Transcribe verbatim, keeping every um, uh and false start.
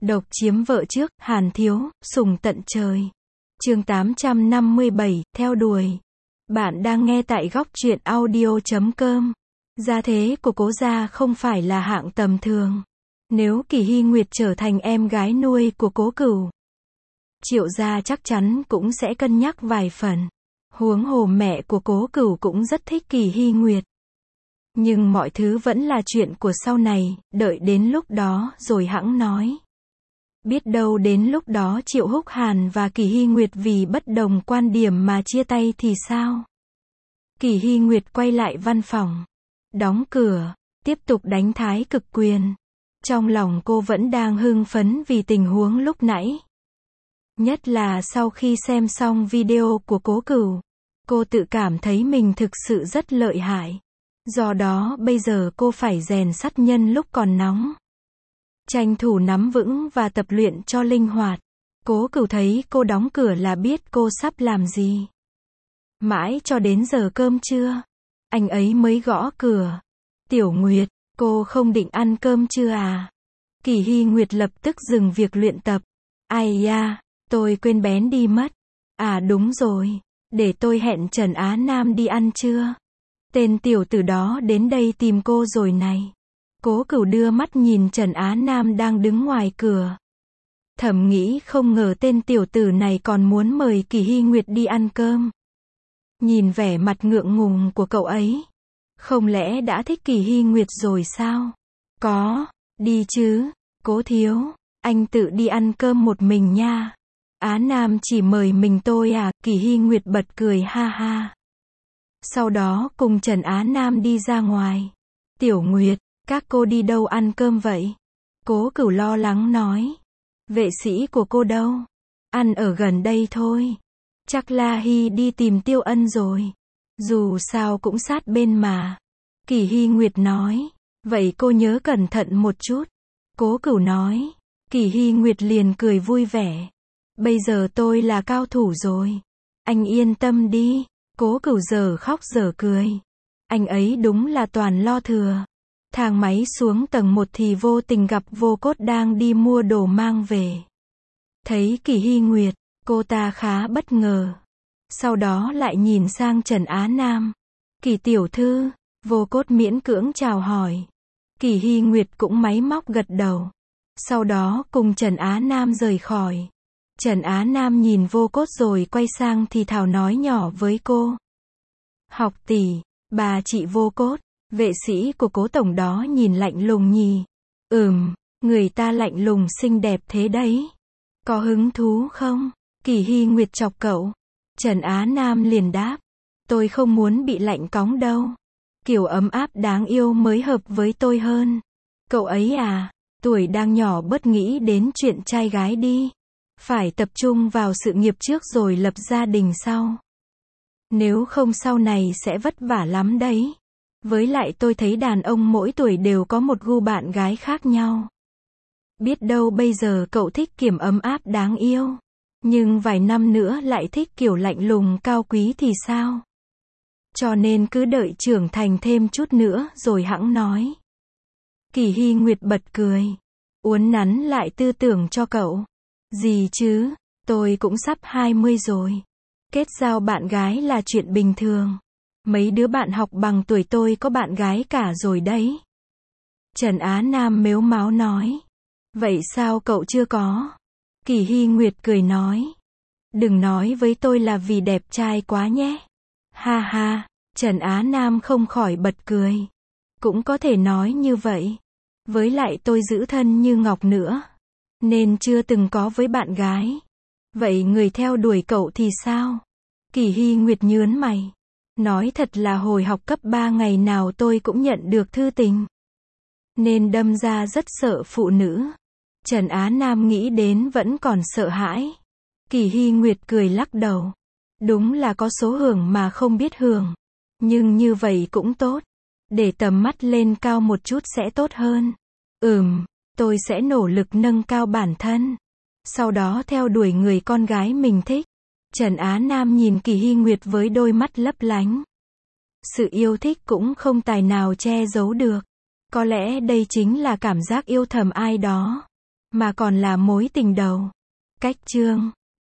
Độc chiếm vợ trước, Hàn Thiếu, sủng tận trời. Chương tám trăm năm mươi bảy, theo đuổi. Bạn đang nghe tại góc truyện audio chấm com. Gia thế của Cố gia không phải là hạng tầm thường. Nếu Kỳ Hy Nguyệt trở thành em gái nuôi của Cố Cửu, Triệu gia chắc chắn cũng sẽ cân nhắc vài phần. Huống hồ mẹ của Cố Cửu cũng rất thích Kỳ Hy Nguyệt. Nhưng mọi thứ vẫn là chuyện của sau này, đợi đến lúc đó rồi hẵng nói. Biết đâu đến lúc đó Triệu Húc Hàn và Kỳ Hy Nguyệt vì bất đồng quan điểm mà chia tay thì sao? Kỳ Hy Nguyệt quay lại văn phòng, đóng cửa, tiếp tục đánh thái cực quyền. Trong lòng cô vẫn đang hưng phấn vì tình huống lúc nãy. Nhất là sau khi xem xong video của Cố Cửu, cô tự cảm thấy mình thực sự rất lợi hại. Do đó bây giờ cô phải rèn sắt nhân lúc còn nóng. Tranh thủ nắm vững và tập luyện cho linh hoạt. Cố Cửu thấy cô đóng cửa là biết cô sắp làm gì. Mãi cho đến giờ cơm trưa, anh ấy mới gõ cửa. Tiểu Nguyệt, cô không định ăn cơm trưa à? Kỳ Hy Nguyệt lập tức dừng việc luyện tập. Ai da, tôi quên bén đi mất. À đúng rồi, để tôi hẹn Trần Á Nam đi ăn trưa. Tên tiểu tử đó đến đây tìm cô rồi này. Cố Cửu đưa mắt nhìn Trần Á Nam đang đứng ngoài cửa. Thầm nghĩ không ngờ tên tiểu tử này còn muốn mời Kỳ Hy Nguyệt đi ăn cơm. Nhìn vẻ mặt ngượng ngùng của cậu ấy. Không lẽ đã thích Kỳ Hy Nguyệt rồi sao? Có, đi chứ, Cố thiếu, anh tự đi ăn cơm một mình nha. Á Nam chỉ mời mình tôi à? Kỳ Hy Nguyệt bật cười ha ha. Sau đó cùng Trần Á Nam đi ra ngoài. Tiểu Nguyệt, các cô đi đâu ăn cơm vậy? Cố Cửu lo lắng nói. Vệ sĩ của cô đâu? Ăn ở gần đây thôi. Chắc La Hy đi tìm Tiêu Ân rồi. Dù sao cũng sát bên mà. Kỳ Hy Nguyệt nói. Vậy cô nhớ cẩn thận một chút. Cố Cửu nói. Kỳ Hy Nguyệt liền cười vui vẻ. Bây giờ tôi là cao thủ rồi. Anh yên tâm đi. Cố Cửu giờ khóc giờ cười. Anh ấy đúng là toàn lo thừa. Thang máy xuống tầng một thì vô tình gặp Vô Cốt đang đi mua đồ mang về. Thấy Kỳ Hy Nguyệt, cô ta khá bất ngờ. Sau đó lại nhìn sang Trần Á Nam. Kỳ tiểu thư, Vô Cốt miễn cưỡng chào hỏi. Kỳ Hy Nguyệt cũng máy móc gật đầu. Sau đó cùng Trần Á Nam rời khỏi. Trần Á Nam nhìn Vô Cốt rồi quay sang thì thào nói nhỏ với cô. Học tỷ, bà chị Vô Cốt. Vệ sĩ của Cố tổng đó nhìn lạnh lùng nhì. Ừm, người ta lạnh lùng xinh đẹp thế đấy. Có hứng thú không? Kỳ Hy Nguyệt chọc cậu. Trần Á Nam liền đáp. Tôi không muốn bị lạnh cóng đâu. Kiểu ấm áp đáng yêu mới hợp với tôi hơn. Cậu ấy à, tuổi đang nhỏ bớt nghĩ đến chuyện trai gái đi. Phải tập trung vào sự nghiệp trước rồi lập gia đình sau. Nếu không sau này sẽ vất vả lắm đấy. Với lại tôi thấy đàn ông mỗi tuổi đều có một gu bạn gái khác nhau. Biết đâu bây giờ cậu thích kiểu ấm áp đáng yêu. Nhưng vài năm nữa lại thích kiểu lạnh lùng cao quý thì sao? Cho nên cứ đợi trưởng thành thêm chút nữa rồi hẵng nói. Kỳ Hy Nguyệt bật cười. Uốn nắn lại tư tưởng cho cậu. Gì chứ, tôi cũng sắp hai mươi rồi. Kết giao bạn gái là chuyện bình thường. Mấy đứa bạn học bằng tuổi tôi có bạn gái cả rồi đấy. Trần Á Nam mếu máo nói. Vậy sao cậu chưa có? Kỳ Hy Nguyệt cười nói. Đừng nói với tôi là vì đẹp trai quá nhé. Ha ha, Trần Á Nam không khỏi bật cười. Cũng có thể nói như vậy. Với lại tôi giữ thân như ngọc nữa. Nên chưa từng có với bạn gái. Vậy người theo đuổi cậu thì sao? Kỳ Hy Nguyệt nhớn mày. Nói thật là hồi học cấp ba ngày nào tôi cũng nhận được thư tình. Nên đâm ra rất sợ phụ nữ. Trần Á Nam nghĩ đến vẫn còn sợ hãi. Kỳ Hy Nguyệt cười lắc đầu. Đúng là có số hưởng mà không biết hưởng. Nhưng như vậy cũng tốt. Để tầm mắt lên cao một chút sẽ tốt hơn. Ừm, tôi sẽ nỗ lực nâng cao bản thân. Sau đó theo đuổi người con gái mình thích. Trần Á Nam nhìn Kỳ Hy Nguyệt với đôi mắt lấp lánh. Sự yêu thích cũng không tài nào che giấu được. Có lẽ đây chính là cảm giác yêu thầm ai đó. mà còn là mối tình đầu. Cách chương